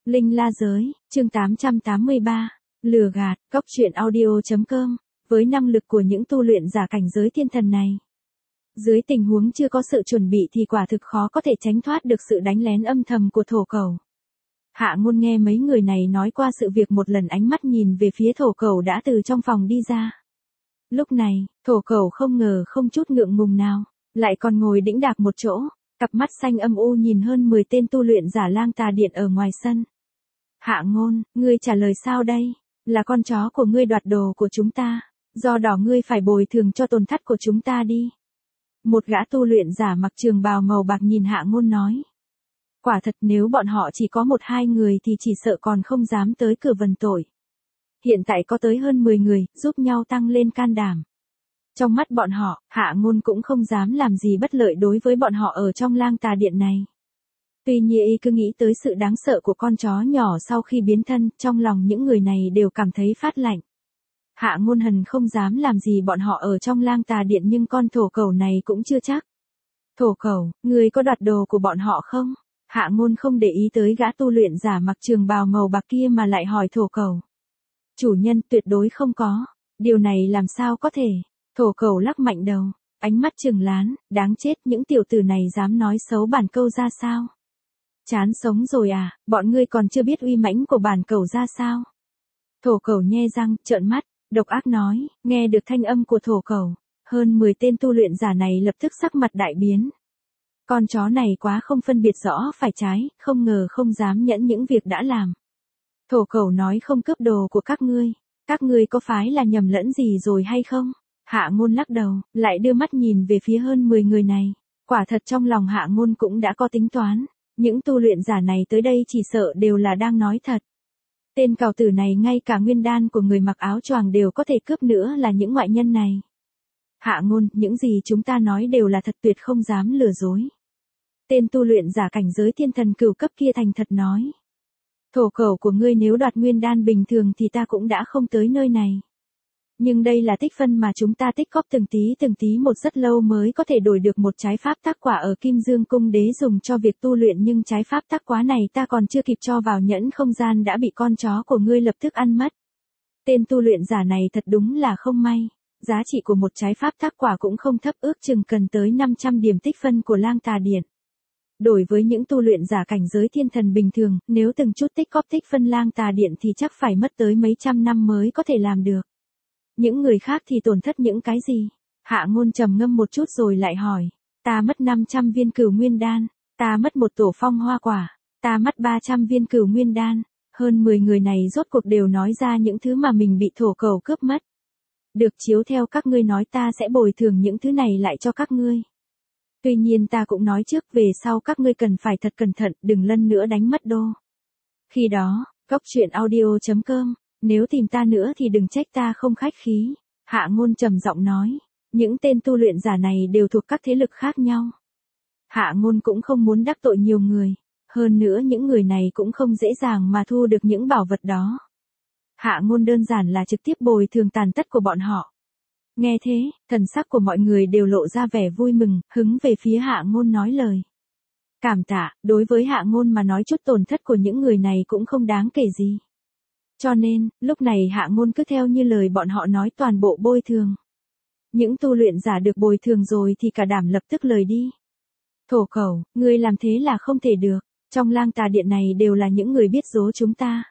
Linh La Giới, chương 883, lừa gạt, cóc truyện audio.com, với năng lực của những tu luyện giả cảnh giới thiên thần này. Dưới tình huống chưa có sự chuẩn bị thì quả thực khó có thể tránh thoát được sự đánh lén âm thầm của thổ cẩu. Hạ Ngôn nghe mấy người này nói qua sự việc một lần, ánh mắt nhìn về phía thổ cẩu đã từ trong phòng đi ra. Lúc này, thổ cẩu không ngờ không chút ngượng ngùng nào, lại còn ngồi đĩnh đạc một chỗ, cặp mắt xanh âm u nhìn hơn 10 tên tu luyện giả lang tà điện ở ngoài sân. Hạ Ngôn, ngươi trả lời sao đây? Là con chó của ngươi đoạt đồ của chúng ta, do đó ngươi phải bồi thường cho tổn thất của chúng ta đi. Một gã tu luyện giả mặc trường bào màu bạc nhìn Hạ Ngôn nói. Quả thật nếu bọn họ chỉ có 1-2 người thì chỉ sợ còn không dám tới cửa vần tội. Hiện tại có tới hơn 10 người, giúp nhau tăng lên can đảm. Trong mắt bọn họ, Hạ Ngôn cũng không dám làm gì bất lợi đối với bọn họ ở trong lang tà điện này. Tuy nhiên y cứ nghĩ tới sự đáng sợ của con chó nhỏ sau khi biến thân, trong lòng những người này đều cảm thấy phát lạnh. Hạ Ngôn hần không dám làm gì bọn họ ở trong lang tà điện, nhưng con thổ cẩu này cũng chưa chắc. Thổ cẩu, ngươi có đoạt đồ của bọn họ không? Hạ Ngôn không để ý tới gã tu luyện giả mặc trường bào màu bạc kia mà lại hỏi thổ cẩu. Chủ nhân, tuyệt đối không có. Điều này làm sao có thể? Thổ cẩu lắc mạnh đầu, ánh mắt trừng lán, đáng chết, những tiểu tử này dám nói xấu bản cẩu ra sao? Chán sống rồi à, bọn ngươi còn chưa biết uy mãnh của bản cẩu ra sao? Thổ cẩu nhe răng, trợn mắt, độc ác nói. Nghe được thanh âm của thổ cẩu, hơn 10 tên tu luyện giả này lập tức sắc mặt đại biến. Con chó này quá không phân biệt rõ phải trái, không ngờ không dám nhẫn những việc đã làm. Thổ cẩu nói không cướp đồ của các ngươi có phải là nhầm lẫn gì rồi hay không? Hạ Ngôn lắc đầu, lại đưa mắt nhìn về phía hơn 10 người này. Quả thật trong lòng Hạ Ngôn cũng đã có tính toán, những tu luyện giả này tới đây chỉ sợ đều là đang nói thật. Tên cẩu tử này ngay cả nguyên đan của người mặc áo choàng đều có thể cướp, nữa là những ngoại nhân này. Hạ Ngôn, những gì chúng ta nói đều là thật, tuyệt không dám lừa dối. Tên tu luyện giả cảnh giới thiên thần cửu cấp kia thành thật nói. Thổ cẩu của ngươi nếu đoạt nguyên đan bình thường thì ta cũng đã không tới nơi này. Nhưng đây là tích phân mà chúng ta tích góp từng tí một rất lâu mới có thể đổi được một trái pháp tắc quả ở Kim Dương Cung Đế dùng cho việc tu luyện, nhưng trái pháp tắc quả này ta còn chưa kịp cho vào nhẫn không gian đã bị con chó của ngươi lập tức ăn mất. Tên tu luyện giả này thật đúng là không may, giá trị của một trái pháp tắc quả cũng không thấp, ước chừng cần tới 500 điểm tích phân của lang tà điện. Đổi với những tu luyện giả cảnh giới thiên thần bình thường, nếu từng chút tích góp tích phân lang tà điện thì chắc phải mất tới mấy trăm năm mới có thể làm được. Những người khác thì tổn thất những cái gì? Hạ Ngôn trầm ngâm một chút rồi lại hỏi. Ta mất 500 viên cửu nguyên đan, ta mất một tổ phong hoa quả, ta mất 300 viên cửu nguyên đan. Hơn 10 người này rốt cuộc đều nói ra những thứ mà mình bị thổ cẩu cướp mất. Được, chiếu theo các ngươi nói ta sẽ bồi thường những thứ này lại cho các ngươi. Tuy nhiên ta cũng nói trước, về sau các ngươi cần phải thật cẩn thận, đừng lần nữa đánh mất đô. Khi đó, cóc truyện audio.com, nếu tìm ta nữa thì đừng trách ta không khách khí. Hạ Ngôn trầm giọng nói. Những tên tu luyện giả này đều thuộc các thế lực khác nhau. Hạ Ngôn cũng không muốn đắc tội nhiều người. Hơn nữa những người này cũng không dễ dàng mà thu được những bảo vật đó. Hạ Ngôn đơn giản là trực tiếp bồi thường tàn tất của bọn họ. Nghe thế, thần sắc của mọi người đều lộ ra vẻ vui mừng, hứng về phía Hạ Ngôn nói lời. Cảm tạ, đối với Hạ Ngôn mà nói chút tổn thất của những người này cũng không đáng kể gì. Cho nên, lúc này Hạ Ngôn cứ theo như lời bọn họ nói toàn bộ bồi thường. Những tu luyện giả được bồi thường rồi thì cả đám lập tức lời đi. Thổ cẩu, ngươi làm thế là không thể được, trong lang tà điện này đều là những người biết dỗ chúng ta.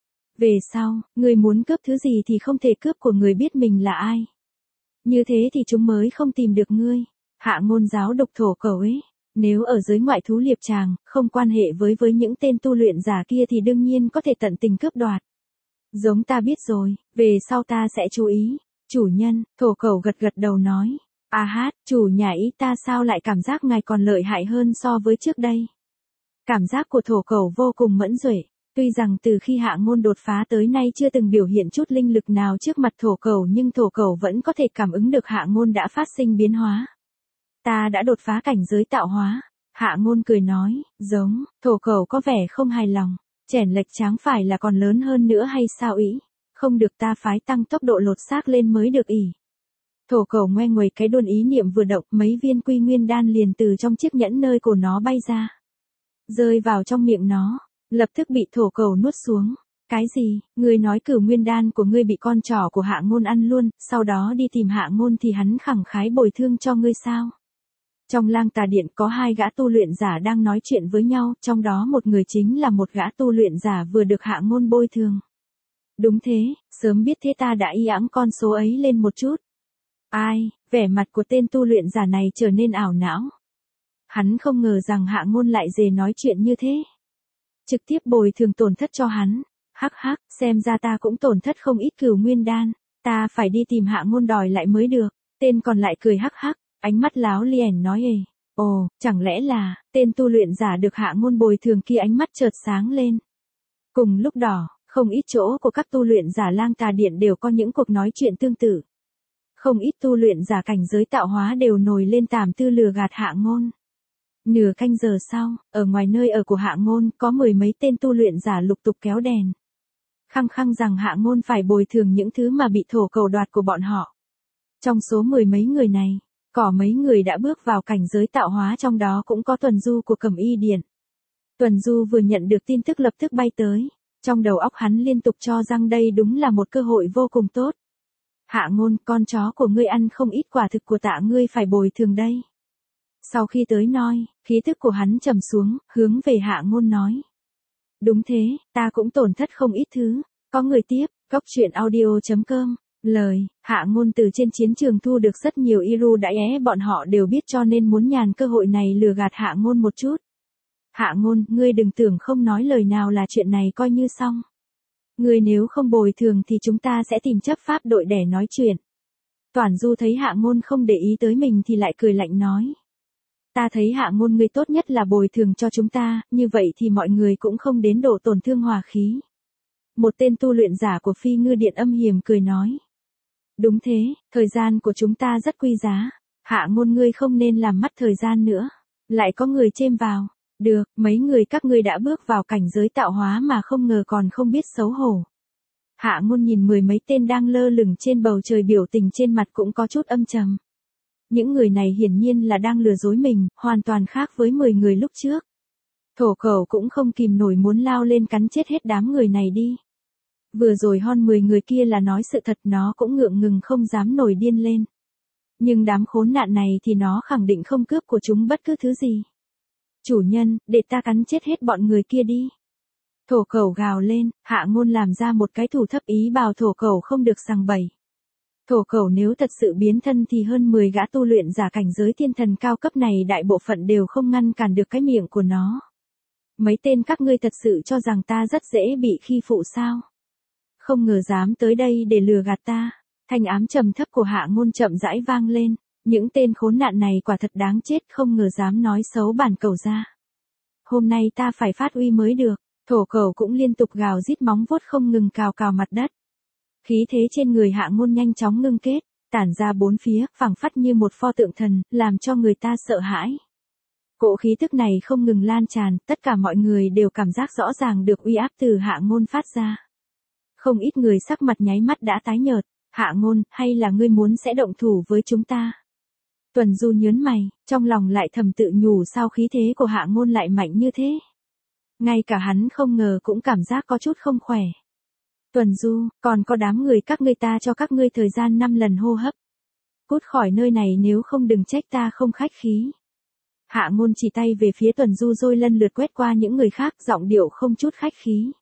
Về sau, ngươi muốn cướp thứ gì thì không thể cướp của người biết mình là ai. Như thế thì chúng mới không tìm được ngươi. Hạ Ngôn giáo độc thổ cẩu ấy. Nếu ở giới ngoại thú liệp tràng, không quan hệ với những tên tu luyện giả kia thì đương nhiên có thể tận tình cướp đoạt. Giống ta biết rồi, về sau ta sẽ chú ý. Chủ nhân, thổ cẩu gật gật đầu nói. À hát, chủ nhà ý, ta sao lại cảm giác ngài còn lợi hại hơn so với trước đây. Cảm giác của thổ cẩu vô cùng mẫn duệ. Tuy rằng từ khi Hạ Ngôn đột phá tới nay chưa từng biểu hiện chút linh lực nào trước mặt thổ cẩu, nhưng thổ cẩu vẫn có thể cảm ứng được Hạ Ngôn đã phát sinh biến hóa. Ta đã đột phá cảnh giới tạo hóa. Hạ Ngôn cười nói, giống, thổ cẩu có vẻ không hài lòng. Chẻn lệch tráng phải là còn lớn hơn nữa hay sao ý? Không được, ta phái tăng tốc độ lột xác lên mới được ỉ. Thổ cẩu ngoe nguẩy cái đuôn, ý niệm vừa động, mấy viên quy nguyên đan liền từ trong chiếc nhẫn nơi cổ nó bay ra. Rơi vào trong miệng nó. Lập tức bị thổ cầu nuốt xuống. Cái gì, ngươi nói Cửu Nguyên đan của ngươi bị con trỏ của Hạ Ngôn ăn luôn, sau đó đi tìm Hạ Ngôn thì hắn khẳng khái bồi thương cho ngươi sao? Trong Lang Tà Điện có hai gã tu luyện giả đang nói chuyện với nhau, trong đó một người chính là một gã tu luyện giả vừa được Hạ Ngôn bôi thương. Đúng thế, sớm biết thế ta đã y ẵng con số ấy lên một chút. Ai, vẻ mặt của tên tu luyện giả này trở nên ảo não. Hắn không ngờ rằng Hạ Ngôn lại dè nói chuyện như thế. Trực tiếp bồi thường tổn thất cho hắn. Hắc hắc, xem ra ta cũng tổn thất không ít Cửu Nguyên đan, ta phải đi tìm Hạ Ngôn đòi lại mới được. Tên còn lại cười hắc hắc, ánh mắt láo liền nói ồ, chẳng lẽ là, tên tu luyện giả được Hạ Ngôn bồi thường kia ánh mắt chợt sáng lên. Cùng lúc đó, không ít chỗ của các tu luyện giả Lang Tà Điện đều có những cuộc nói chuyện tương tự. Không ít tu luyện giả cảnh giới tạo hóa đều nổi lên tàm tư lừa gạt Hạ Ngôn. Nửa canh giờ sau, ở ngoài nơi ở của Hạ Ngôn có mười mấy tên tu luyện giả lục tục kéo đèn. Khăng khăng rằng Hạ Ngôn phải bồi thường những thứ mà bị thổ cầu đoạt của bọn họ. Trong số mười mấy người này, có mấy người đã bước vào cảnh giới tạo hóa, trong đó cũng có Tuần Du của Cẩm Y Điện. Tuần Du vừa nhận được tin tức lập tức bay tới, trong đầu óc hắn liên tục cho rằng đây đúng là một cơ hội vô cùng tốt. Hạ Ngôn, con chó của ngươi ăn không ít quả thực của tạ ngươi phải bồi thường đây. Sau khi tới nơi, khí tức của hắn trầm xuống, hướng về Hạ Ngôn nói. Đúng thế, ta cũng tổn thất không ít thứ. Có người tiếp, Góc truyện audio.com. Lời, Hạ Ngôn từ trên chiến trường thu được rất nhiều ưu đãi, bọn họ đều biết cho nên muốn nhàn cơ hội này lừa gạt Hạ Ngôn một chút. Hạ Ngôn, ngươi đừng tưởng không nói lời nào là chuyện này coi như xong. Ngươi nếu không bồi thường thì chúng ta sẽ tìm chấp pháp đội để nói chuyện. Toản Du thấy Hạ Ngôn không để ý tới mình thì lại cười lạnh nói. Ta thấy Hạ Ngôn ngươi tốt nhất là bồi thường cho chúng ta, như vậy thì mọi người cũng không đến độ tổn thương hòa khí. Một tên tu luyện giả của Phi Ngư Điện âm hiểm cười nói. Đúng thế, thời gian của chúng ta rất quý giá. Hạ Ngôn ngươi không nên làm mất thời gian nữa. Lại có người chêm vào. Được, mấy người các ngươi đã bước vào cảnh giới tạo hóa mà không ngờ còn không biết xấu hổ. Hạ Ngôn nhìn mười mấy tên đang lơ lửng trên bầu trời, biểu tình trên mặt cũng có chút âm trầm. Những người này hiển nhiên là đang lừa dối mình, hoàn toàn khác với 10 người lúc trước. Thổ Cẩu cũng không kìm nổi muốn lao lên cắn chết hết đám người này đi. Vừa rồi hon 10 người kia là nói sự thật, nó cũng ngượng ngừng không dám nổi điên lên. Nhưng đám khốn nạn này thì nó khẳng định không cướp của chúng bất cứ thứ gì. Chủ nhân, để ta cắn chết hết bọn người kia đi. Thổ Cẩu gào lên, Hạ Ngôn làm ra một cái thủ thấp ý bảo Thổ Cẩu không được sằng bậy. Thổ Cẩu nếu thật sự biến thân thì hơn 10 gã tu luyện giả cảnh giới thiên thần cao cấp này đại bộ phận đều không ngăn cản được cái miệng của nó. Mấy tên các ngươi thật sự cho rằng ta rất dễ bị khi phụ sao? Không ngờ dám tới đây để lừa gạt ta. Thanh ám trầm thấp của Hạ Ngôn chậm rãi vang lên. Những tên khốn nạn này quả thật đáng chết, không ngờ dám nói xấu bản Cẩu ra. Hôm nay ta phải phát uy mới được. Thổ Cẩu cũng liên tục gào rít, móng vuốt không ngừng cào cào mặt đất. Khí thế trên người Hạ Ngôn nhanh chóng ngưng kết, tản ra bốn phía, phảng phất như một pho tượng thần, làm cho người ta sợ hãi. Cỗ khí tức này không ngừng lan tràn, tất cả mọi người đều cảm giác rõ ràng được uy áp từ Hạ Ngôn phát ra. Không ít người sắc mặt nháy mắt đã tái nhợt. Hạ Ngôn, hay là ngươi muốn sẽ động thủ với chúng ta? Tuần Du nhớn mày, trong lòng lại thầm tự nhủ sao khí thế của Hạ Ngôn lại mạnh như thế. Ngay cả hắn không ngờ cũng cảm giác có chút không khỏe. Tuần Du, còn có đám người các ngươi, ta cho các ngươi thời gian 5 lần hô hấp. Cút khỏi nơi này nếu không đừng trách ta không khách khí. Hạ Ngôn chỉ tay về phía Tuần Du rồi lần lượt quét qua những người khác, giọng điệu không chút khách khí.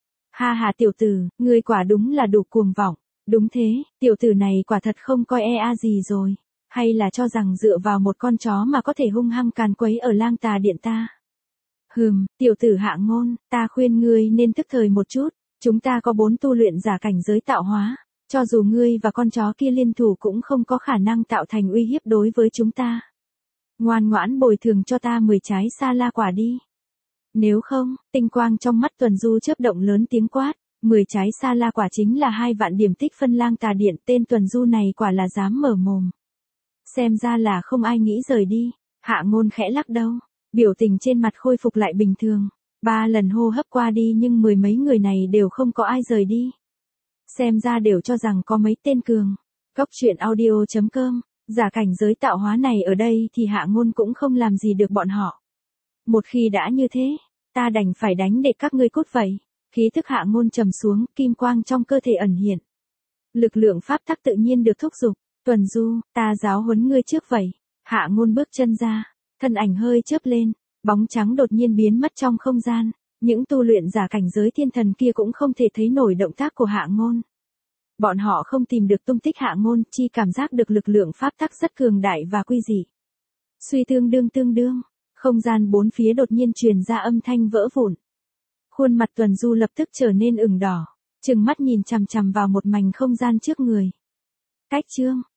Ha ha tiểu tử, ngươi quả đúng là đủ cuồng vọng. Đúng thế, tiểu tử này quả thật không coi gì rồi. Hay là cho rằng dựa vào một con chó mà có thể hung hăng càn quấy ở Lang Tà Điện ta. Tiểu tử Hạ Ngôn, ta khuyên ngươi nên thức thời một chút. Chúng ta có 4 tu luyện giả cảnh giới tạo hóa. Cho dù ngươi và con chó kia liên thủ cũng không có khả năng tạo thành uy hiếp đối với chúng ta. Ngoan ngoãn bồi thường cho ta 10 trái sa la quả đi. Nếu không, tinh quang trong mắt Tuần Du chớp động, lớn tiếng quát. 10 trái sa la quả chính là 2 vạn điểm tích phân Lang Tà Điện, tên Tuần Du này quả là dám mở mồm. Xem ra là không ai nghĩ rời đi. Hạ Ngôn khẽ lắc đầu, biểu tình trên mặt khôi phục lại bình thường. 3 lần hô hấp qua đi nhưng mười mấy người này đều không có ai rời đi. Xem ra đều cho rằng có mấy tên cường. Góc truyện audio.com. Giả cảnh giới tạo hóa này ở đây thì Hạ Ngôn cũng không làm gì được bọn họ. Một khi đã như thế, Ta đành phải đánh để các ngươi cút vậy. Khí thức Hạ Ngôn trầm xuống, kim quang trong cơ thể ẩn hiện. Lực lượng pháp tắc tự nhiên được thúc giục. Tuần Du, ta giáo huấn ngươi trước vậy. Hạ Ngôn bước chân ra, thân ảnh hơi chớp lên, bóng trắng đột nhiên biến mất trong không gian. Những tu luyện giả cảnh giới thiên thần kia cũng không thể thấy nổi động tác của Hạ Ngôn. Bọn họ không tìm được tung tích Hạ Ngôn, chỉ cảm giác được lực lượng pháp tắc rất cường đại và quy dị. Suy tương đương, không gian bốn phía đột nhiên truyền ra âm thanh vỡ vụn. Khuôn mặt Tuần Du lập tức trở nên ửng đỏ, trừng mắt nhìn chằm chằm vào một mảnh không gian trước người. Cách chương